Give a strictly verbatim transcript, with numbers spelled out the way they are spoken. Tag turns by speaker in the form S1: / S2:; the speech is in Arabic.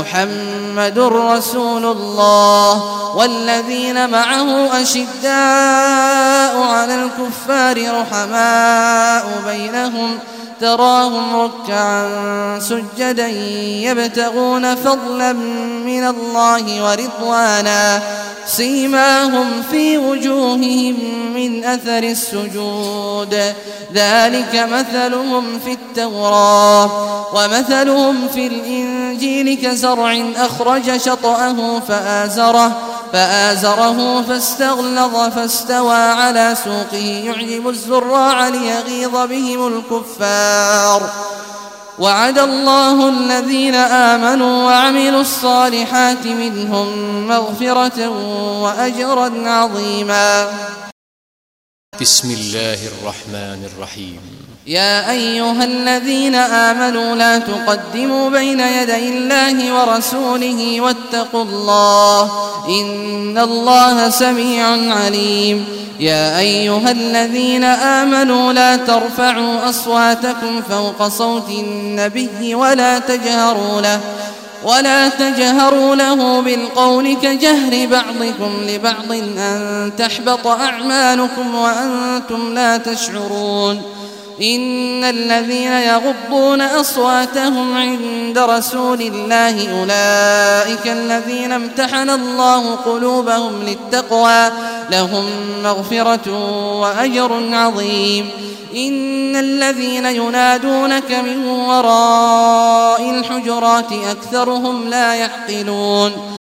S1: محمد رسول الله والذين معه أشداء على الكفار رحماء بينهم تراهم ركعا سجدا يبتغون فضلا من الله ورضوانا سيماهم في وجوههم من أثر السجود ذلك مثلهم في التوراة ومثلهم في الإنجيل كزرع أخرج شطأه فآزره فآزره فاستغلظ فاستوى على سوقه يعجب الزراع ليغيظ بهم الكفار وعد الله الذين آمنوا وعملوا الصالحات منهم مغفرة وأجرا عظيما.
S2: بسم الله الرحمن الرحيم.
S1: يا أيها الذين آمنوا لا تقدموا بين يدي الله ورسوله واتقوا الله إن الله سميع عليم. يا أيها الذين آمنوا لا ترفعوا أصواتكم فوق صوت النبي ولا تجهروا له ولا تجهروا له بالقول كجهر بعضكم لبعض أن تحبط أعمالكم وأنتم لا تشعرون. إن الذين يغضون أصواتهم عند رسول الله أولئك الذين امتحن الله قلوبهم للتقوى لهم مغفرة وأجر عظيم. إن الذين ينادونك من وراء الحجرات أكثرهم لا يعقلون.